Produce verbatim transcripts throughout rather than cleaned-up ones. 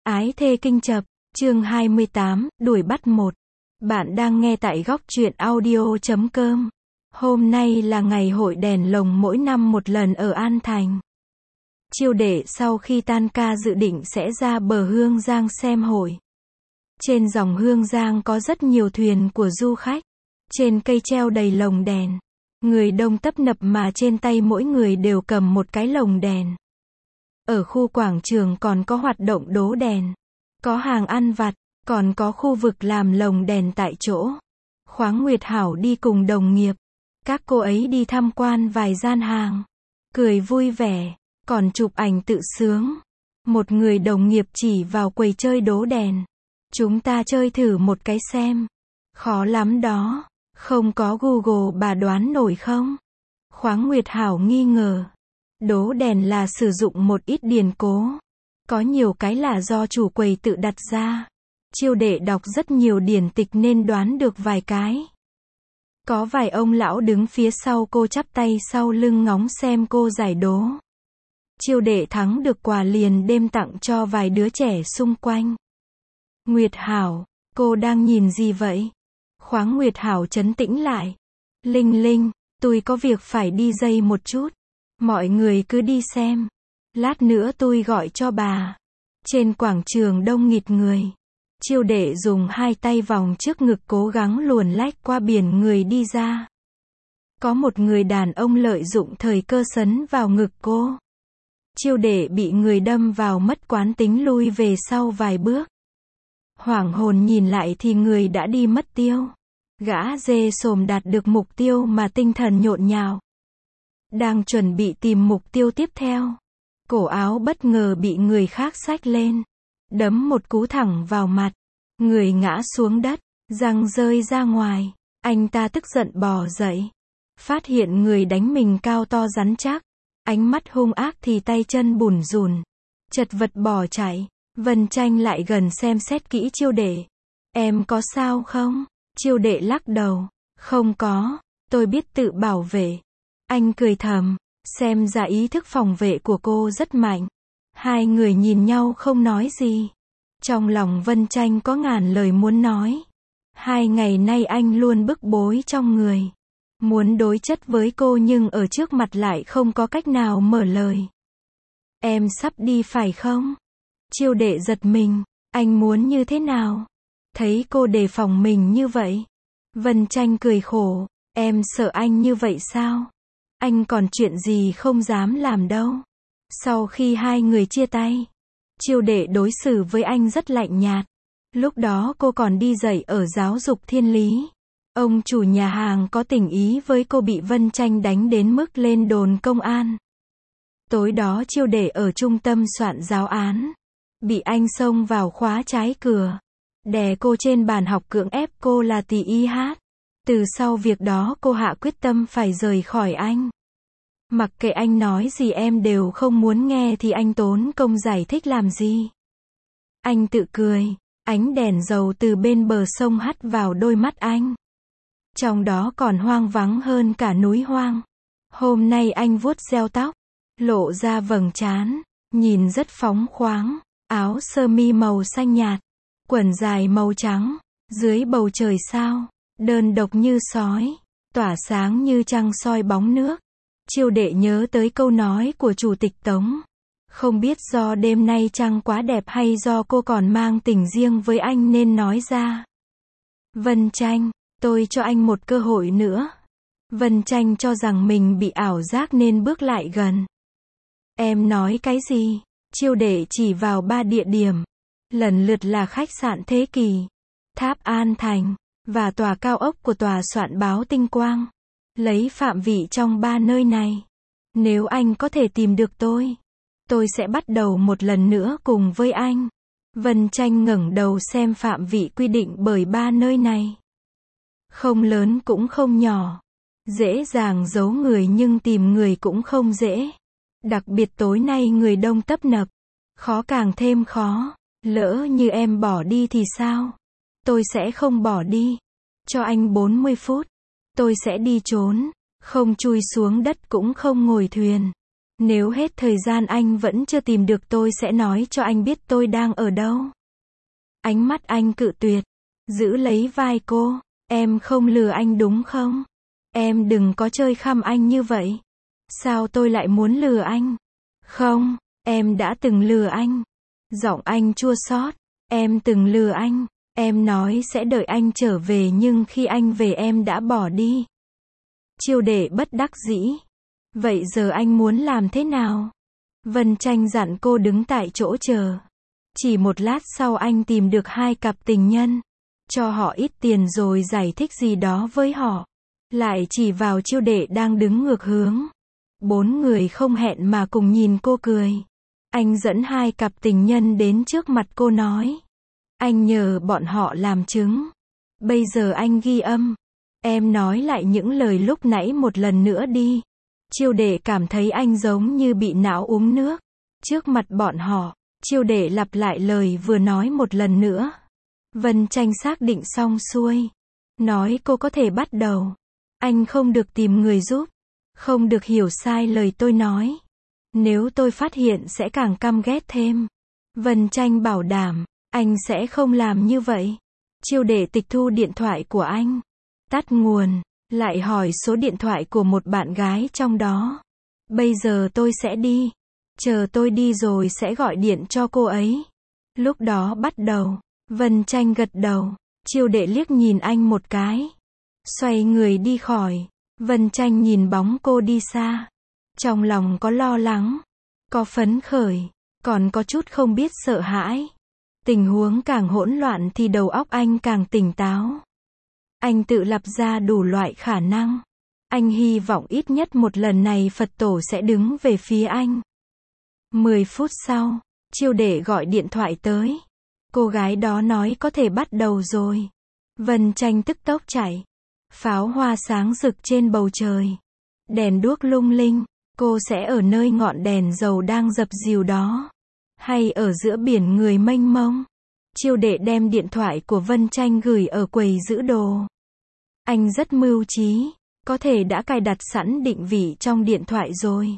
Ái thê kinh chập, chương hai mươi tám, đuổi bắt một. Bạn đang nghe tại góc truyện audio chấm com. Hôm nay là ngày hội đèn lồng mỗi năm một lần ở An Thành. Chiêu đệ sau khi tan ca dự định sẽ ra bờ Hương Giang xem hội. Trên dòng Hương Giang có rất nhiều thuyền của du khách. Trên cây treo đầy lồng đèn. Người đông tấp nập mà trên tay mỗi người đều cầm một cái lồng đèn. Ở khu quảng trường còn có hoạt động đố đèn. Có hàng ăn vặt, còn có khu vực làm lồng đèn tại chỗ. Khoáng Nguyệt Hảo đi cùng đồng nghiệp. Các cô ấy đi tham quan vài gian hàng. Cười vui vẻ, còn chụp ảnh tự sướng. Một người đồng nghiệp chỉ vào quầy chơi đố đèn. Chúng ta chơi thử một cái xem. Khó lắm đó. Không có Google bà đoán nổi không? Khoáng Nguyệt Hảo nghi ngờ. Đố đèn là sử dụng một ít điển cố. Có nhiều cái là do chủ quầy tự đặt ra. Chiêu đệ đọc rất nhiều điển tịch nên đoán được vài cái. Có vài ông lão đứng phía sau cô chắp tay sau lưng ngóng xem cô giải đố. Chiêu đệ thắng được quà liền đem tặng cho vài đứa trẻ xung quanh. Nguyệt Hảo, cô đang nhìn gì vậy? Khoáng Nguyệt Hảo trấn tĩnh lại. Linh Linh, tôi có việc phải đi dây một chút. Mọi người cứ đi xem. Lát nữa tôi gọi cho bà. Trên quảng trường đông nghịt người. Chiêu đệ dùng hai tay vòng trước ngực cố gắng luồn lách qua biển người đi ra. Có một người đàn ông lợi dụng thời cơ sấn vào ngực cô. Chiêu đệ bị người đâm vào mất quán tính lui về sau vài bước. Hoảng hồn nhìn lại thì người đã đi mất tiêu. Gã dê sồm đạt được mục tiêu mà tinh thần nhộn nhào. Đang chuẩn bị tìm mục tiêu tiếp theo. Cổ áo bất ngờ bị người khác xách lên. Đấm một cú thẳng vào mặt. Người ngã xuống đất, răng rơi ra ngoài. Anh ta tức giận bò dậy. Phát hiện người đánh mình cao to rắn chắc. Ánh mắt hung ác thì tay chân bủn rủn. Chật vật bỏ chạy. Vân Tranh lại gần xem xét kỹ chiêu đệ. Em có sao không? Chiêu đệ lắc đầu. Không có, tôi biết tự bảo vệ. Anh cười thầm. Xem ra ý thức phòng vệ của cô rất mạnh. Hai người nhìn nhau không nói gì. Trong lòng Vân Tranh có ngàn lời muốn nói. Hai ngày nay anh luôn bức bối trong người. Muốn đối chất với cô nhưng ở trước mặt lại không có cách nào mở lời. Em sắp đi phải không? Chiêu đệ giật mình. Anh muốn như thế nào? Thấy cô đề phòng mình như vậy. Vân Tranh cười khổ. Em sợ anh như vậy sao? Anh còn chuyện gì không dám làm đâu. Sau khi hai người chia tay, chiêu đệ đối xử với anh rất lạnh nhạt. Lúc đó cô còn đi dạy ở giáo dục thiên lý. Ông chủ nhà hàng có tình ý với cô bị Vân Tranh đánh đến mức lên đồn công an. Tối đó chiêu đệ ở trung tâm soạn giáo án. Bị anh xông vào khóa trái cửa. Đè cô trên bàn học cưỡng ép cô là tỳ y hát. Từ sau việc đó cô hạ quyết tâm phải rời khỏi anh. Mặc kệ anh nói gì em đều không muốn nghe thì anh tốn công giải thích làm gì. Anh tự cười. Ánh đèn dầu từ bên bờ sông hắt vào đôi mắt anh. Trong đó còn hoang vắng hơn cả núi hoang. Hôm nay anh vuốt reo tóc. Lộ ra vầng trán. Nhìn rất phóng khoáng. Áo sơ mi màu xanh nhạt. Quần dài màu trắng. Dưới bầu trời sao. Đơn độc như sói. Tỏa sáng như trăng soi bóng nước. Chiêu đệ nhớ tới câu nói của Chủ tịch Tống. Không biết do đêm nay trăng quá đẹp hay do cô còn mang tình riêng với anh nên nói ra. Vân Tranh, tôi cho anh một cơ hội nữa. Vân Tranh cho rằng mình bị ảo giác nên bước lại gần. Em nói cái gì? Chiêu đệ chỉ vào ba địa điểm. Lần lượt là khách sạn Thế Kỷ, Tháp An Thành, và tòa cao ốc của tòa soạn báo Tinh Quang. Lấy phạm vị trong ba nơi này. Nếu anh có thể tìm được tôi, tôi sẽ bắt đầu một lần nữa cùng với anh. Vân Tranh ngẩng đầu xem phạm vị quy định bởi ba nơi này. Không lớn cũng không nhỏ. Dễ dàng giấu người nhưng tìm người cũng không dễ. Đặc biệt tối nay người đông tấp nập. Khó càng thêm khó. Lỡ như em bỏ đi thì sao? Tôi sẽ không bỏ đi. Cho anh bốn mươi phút. Tôi sẽ đi trốn. Không chui xuống đất cũng không ngồi thuyền. Nếu hết thời gian anh vẫn chưa tìm được tôi sẽ nói cho anh biết tôi đang ở đâu. Ánh mắt anh cự tuyệt, giữ lấy vai cô. Em không lừa anh đúng không? Em đừng có chơi khăm anh như vậy. Sao tôi lại muốn lừa anh? Không, em đã từng lừa anh. Giọng anh chua xót. Em từng lừa anh. Em nói sẽ đợi anh trở về nhưng khi anh về em đã bỏ đi. Chiêu Đệ bất đắc dĩ. Vậy giờ anh muốn làm thế nào? Vân Tranh dặn cô đứng tại chỗ chờ. Chỉ một lát sau anh tìm được hai cặp tình nhân. Cho họ ít tiền rồi giải thích gì đó với họ. Lại chỉ vào Chiêu Đệ đang đứng ngược hướng. Bốn người không hẹn mà cùng nhìn cô cười. Anh dẫn hai cặp tình nhân đến trước mặt cô nói. Anh nhờ bọn họ làm chứng. Bây giờ anh ghi âm. Em nói lại những lời lúc nãy một lần nữa đi. Chiêu Đệ cảm thấy anh giống như bị não uống nước. Trước mặt bọn họ, Chiêu Đệ lặp lại lời vừa nói một lần nữa. Vân Tranh xác định xong xuôi. Nói cô có thể bắt đầu. Anh không được tìm người giúp. Không được hiểu sai lời tôi nói. Nếu tôi phát hiện sẽ càng căm ghét thêm. Vân Tranh bảo đảm, anh sẽ không làm như vậy. Chiêu Đệ tịch thu điện thoại của anh. Tắt nguồn, lại hỏi số điện thoại của một bạn gái trong đó. Bây giờ tôi sẽ đi. Chờ tôi đi rồi sẽ gọi điện cho cô ấy. Lúc đó bắt đầu. Vân Tranh gật đầu. Chiêu Đệ liếc nhìn anh một cái. Xoay người đi khỏi. Vân Tranh nhìn bóng cô đi xa. Trong lòng có lo lắng. Có phấn khởi. Còn có chút không biết sợ hãi. Tình huống càng hỗn loạn thì đầu óc anh càng tỉnh táo. Anh tự lập ra đủ loại khả năng. Anh hy vọng ít nhất một lần này Phật tổ sẽ đứng về phía anh. Mười phút sau, Chiêu Đệ gọi điện thoại tới. Cô gái đó nói có thể bắt đầu rồi. Vân Tranh tức tốc chạy. Pháo hoa sáng rực trên bầu trời. Đèn đuốc lung linh. Cô sẽ ở nơi ngọn đèn dầu đang dập dìu đó. Hay ở giữa biển người mênh mông. Chiêu Đệ đem điện thoại của Vân Tranh gửi ở quầy giữ đồ. Anh rất mưu trí. Có thể đã cài đặt sẵn định vị trong điện thoại rồi.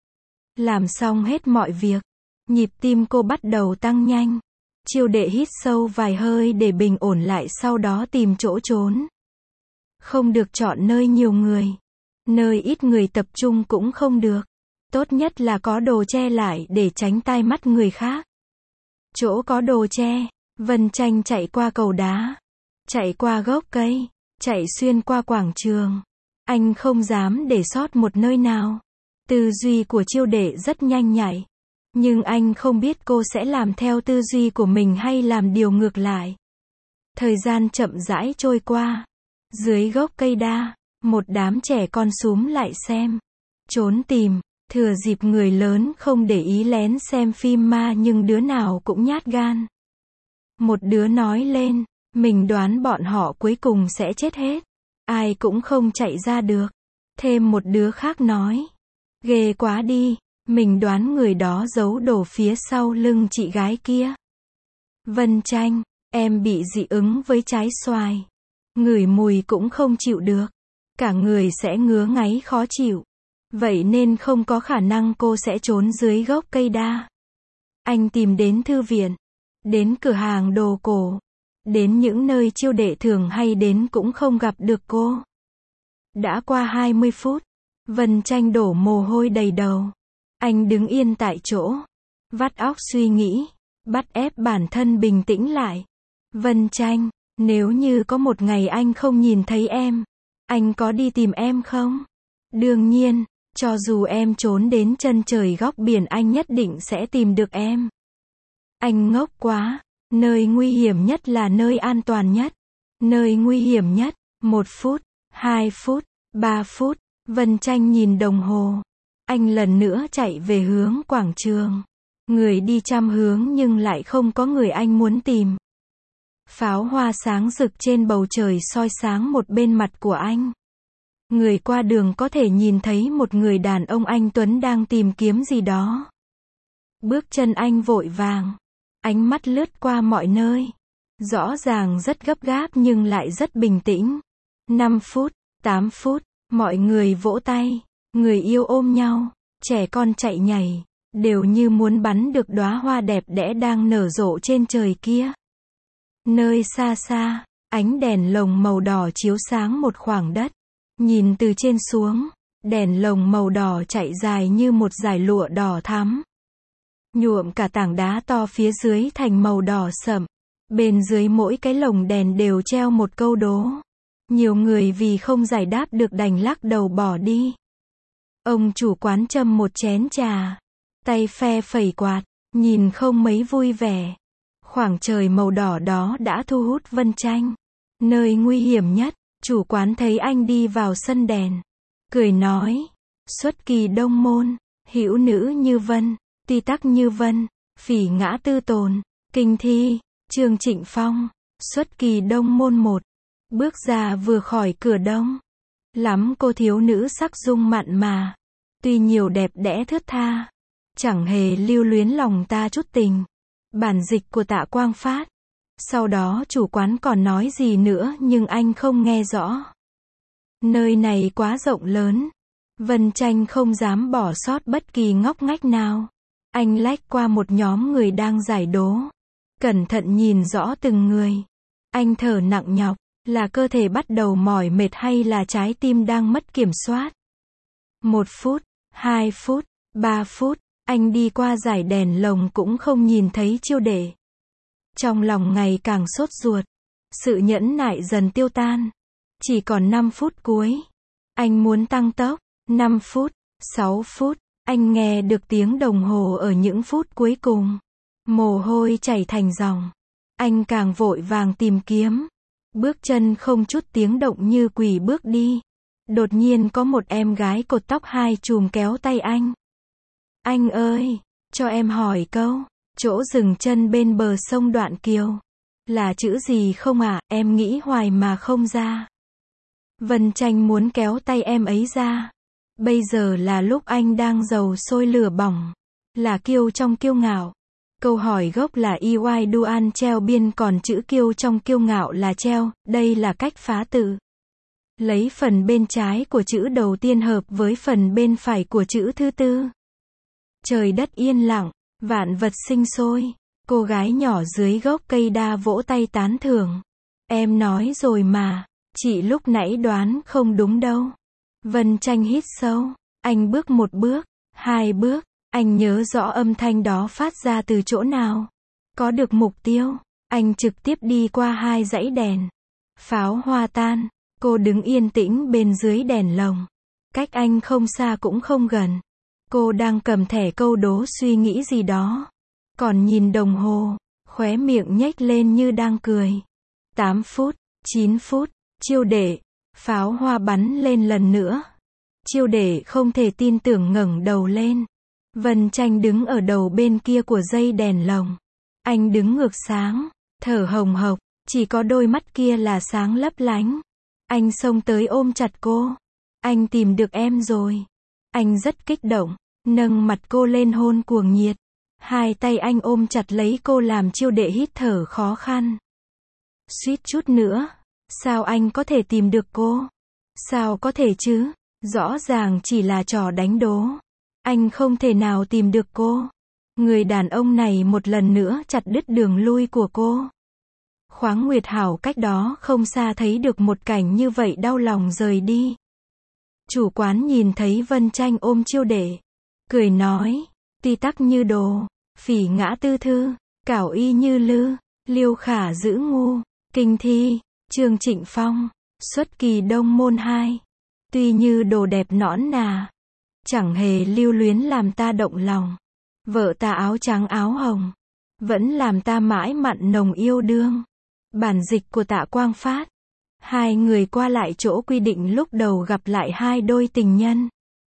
Làm xong hết mọi việc. Nhịp tim cô bắt đầu tăng nhanh. Chiêu Đệ hít sâu vài hơi để bình ổn lại, sau đó tìm chỗ trốn. Không được chọn nơi nhiều người. Nơi ít người tập trung cũng không được. Tốt nhất là có đồ che lại để tránh tai mắt người khác. Chỗ có đồ che. Vân Tranh chạy qua cầu đá. Chạy qua gốc cây. Chạy xuyên qua quảng trường. Anh không dám để sót một nơi nào. Tư duy của Chiêu Đệ rất nhanh nhạy. Nhưng anh không biết cô sẽ làm theo tư duy của mình hay làm điều ngược lại. Thời gian chậm rãi trôi qua. Dưới gốc cây đa, một đám trẻ con xúm lại xem. Trốn tìm, thừa dịp người lớn không để ý lén xem phim ma nhưng đứa nào cũng nhát gan. Một đứa nói lên, mình đoán bọn họ cuối cùng sẽ chết hết. Ai cũng không chạy ra được. Thêm một đứa khác nói. Ghê quá đi, mình đoán người đó giấu đồ phía sau lưng chị gái kia. Vân Tranh, em bị dị ứng với trái xoài. Ngửi mùi cũng không chịu được. Cả người sẽ ngứa ngáy khó chịu. Vậy nên không có khả năng cô sẽ trốn dưới gốc cây đa. Anh tìm đến thư viện. Đến cửa hàng đồ cổ. Đến những nơi Chiêu Đệ thường hay đến cũng không gặp được cô. Đã qua hai mươi phút. Vân Tranh đổ mồ hôi đầy đầu. Anh đứng yên tại chỗ. Vắt óc suy nghĩ. Bắt ép bản thân bình tĩnh lại. Vân Tranh, nếu như có một ngày anh không nhìn thấy em, anh có đi tìm em không? Đương nhiên, cho dù em trốn đến chân trời góc biển anh nhất định sẽ tìm được em. Anh ngốc quá. Nơi nguy hiểm nhất là nơi an toàn nhất. Nơi nguy hiểm nhất. Một phút, hai phút, ba phút. Vân Tranh nhìn đồng hồ. Anh lần nữa chạy về hướng quảng trường. Người đi trăm hướng nhưng lại không có người anh muốn tìm. Pháo hoa sáng rực trên bầu trời soi sáng một bên mặt của anh. Người qua đường có thể nhìn thấy một người đàn ông anh tuấn đang tìm kiếm gì đó. Bước chân anh vội vàng. Ánh mắt lướt qua mọi nơi. Rõ ràng rất gấp gáp nhưng lại rất bình tĩnh. năm phút, tám phút, mọi người vỗ tay. Người yêu ôm nhau. trẻ con chạy nhảy, đều như muốn bắn được đóa hoa đẹp đẽ đang nở rộ trên trời kia. Nơi xa xa, ánh đèn lồng màu đỏ chiếu sáng một khoảng đất. Nhìn từ trên xuống, đèn lồng màu đỏ chạy dài như một dải lụa đỏ thắm, nhuộm cả tảng đá to phía dưới thành màu đỏ sậm. Bên dưới mỗi cái lồng đèn đều treo một câu đố. Nhiều người vì không giải đáp được đành lắc đầu bỏ đi. Ông chủ quán châm một chén trà, tay phe phẩy quạt, nhìn không mấy vui vẻ. Khoảng trời màu đỏ đó đã thu hút Vân Tranh. Nơi nguy hiểm nhất, chủ quán thấy anh đi vào sân đèn, cười nói: xuất kỳ đông môn, hữu nữ như vân, ti tắc như vân, phỉ ngã tư tồn, kinh thi. Trương Trịnh Phong, xuất kỳ đông môn một. Bước ra vừa khỏi cửa đông, lắm cô thiếu nữ sắc dung mặn mà, tuy nhiều đẹp đẽ thướt tha, chẳng hề lưu luyến lòng ta chút tình. Bản dịch của Tạ Quang Phát. Sau đó chủ quán còn nói gì nữa nhưng anh không nghe rõ. Nơi này quá rộng lớn, Vân Tranh không dám bỏ sót bất kỳ ngóc ngách nào. Anh lách qua một nhóm người đang giải đố, cẩn thận nhìn rõ từng người. Anh thở nặng nhọc, là cơ thể bắt đầu mỏi mệt hay là trái tim đang mất kiểm soát. Một phút, hai phút, ba phút, anh đi qua dải đèn lồng cũng không nhìn thấy chiêu đệ. Trong lòng ngày càng sốt ruột, sự nhẫn nại dần tiêu tan. Chỉ còn năm phút cuối, anh muốn tăng tốc. năm phút, sáu phút, anh nghe được tiếng đồng hồ ở những phút cuối cùng. Mồ hôi chảy thành dòng. Anh càng vội vàng tìm kiếm. Bước chân không chút tiếng động như quỷ bước đi. Đột nhiên có một em gái cột tóc hai chùm kéo tay anh. Anh ơi, cho em hỏi câu, chỗ dừng chân bên bờ sông Đoạn Kiều là chữ gì không ạ? À? Em nghĩ hoài mà không ra. Vân Tranh muốn kéo tay em ấy ra. Bây giờ là lúc anh đang dầu sôi lửa bỏng, là kiêu trong kiêu ngạo. Câu hỏi gốc là y oai duan treo biên, còn chữ kiêu trong kiêu ngạo là treo. Đây là cách phá tự. Lấy phần bên trái của chữ đầu tiên hợp với phần bên phải của chữ thứ tư. Trời đất yên lặng, vạn vật sinh sôi. Cô gái nhỏ dưới gốc cây đa vỗ tay tán thưởng. Em nói rồi mà, chị lúc nãy đoán không đúng đâu. Vân Tranh hít sâu. Anh bước một bước, hai bước. Anh nhớ rõ âm thanh đó phát ra từ chỗ nào. Có được mục tiêu, anh trực tiếp đi qua hai dãy đèn. Pháo hoa tan, cô đứng yên tĩnh bên dưới đèn lồng. Cách anh không xa cũng không gần. Cô đang cầm thẻ câu đố suy nghĩ gì đó. Còn nhìn đồng hồ, khóe miệng nhếch lên như đang cười. tám phút, chín phút, chiêu đệ. Pháo hoa bắn lên lần nữa. Chiêu đệ không thể tin tưởng ngẩng đầu lên. Vân Tranh đứng ở đầu bên kia của dây đèn lồng. Anh đứng ngược sáng, thở hồng hộc, chỉ có đôi mắt kia là sáng lấp lánh. Anh xông tới ôm chặt cô. Anh tìm được em rồi. Anh rất kích động, nâng mặt cô lên hôn cuồng nhiệt. Hai tay anh ôm chặt lấy cô làm chiêu đệ hít thở khó khăn. Suýt chút nữa. Sao anh có thể tìm được cô? Sao có thể chứ? Rõ ràng chỉ là trò đánh đố. Anh không thể nào tìm được cô. Người đàn ông này một lần nữa chặt đứt đường lui của cô. Khoáng Nguyệt Hảo cách đó không xa thấy được một cảnh như vậy đau lòng rời đi. Chủ quán nhìn thấy Vân Tranh ôm chiêu đệ, cười nói, ti tắc như đồ, phỉ ngã tư thư, cảo y như lư, liêu khả giữ ngu, kinh thi. Trương Trịnh Phong, xuất kỳ đông môn hai. Tuy như đồ đẹp nõn nà, chẳng hề lưu luyến làm ta động lòng. Vợ ta áo trắng áo hồng, vẫn làm ta mãi mặn nồng yêu đương. Bản dịch của Tạ Quang Phát. Hai người qua lại chỗ quy định lúc đầu gặp lại hai đôi tình nhân.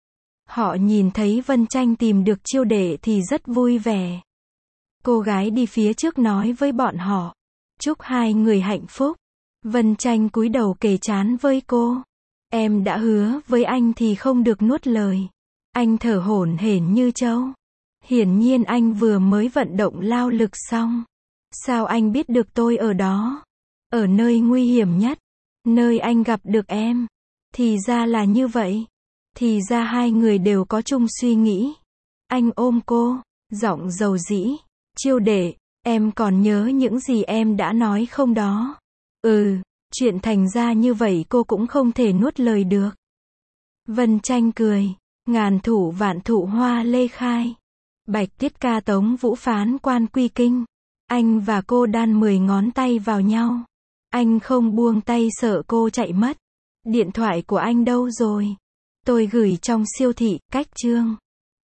Họ nhìn thấy Vân Tranh tìm được chiêu đệ thì rất vui vẻ. Cô gái đi phía trước nói với bọn họ, chúc hai người hạnh phúc. Vân Tranh cúi đầu kề trán với cô. Em đã hứa với anh thì không được nuốt lời. Anh thở hổn hển như trâu. Hiển nhiên anh vừa mới vận động lao lực xong. Sao anh biết được tôi ở đó? Ở nơi nguy hiểm nhất. Nơi anh gặp được em. Thì ra là như vậy. Thì ra hai người đều có chung suy nghĩ. Anh ôm cô, giọng dầu dĩ. Chiêu đệ, em còn nhớ những gì em đã nói không đó? Ừ, chuyện thành ra như vậy cô cũng không thể nuốt lời được. Vân Tranh cười. Ngàn thủ vạn thụ hoa lê khai. Bạch tiết ca tống vũ phán quan quy kinh. Anh và cô đan mười ngón tay vào nhau. Anh không buông tay sợ cô chạy mất. Điện thoại của anh đâu rồi? Tôi gửi trong siêu thị, cách chương.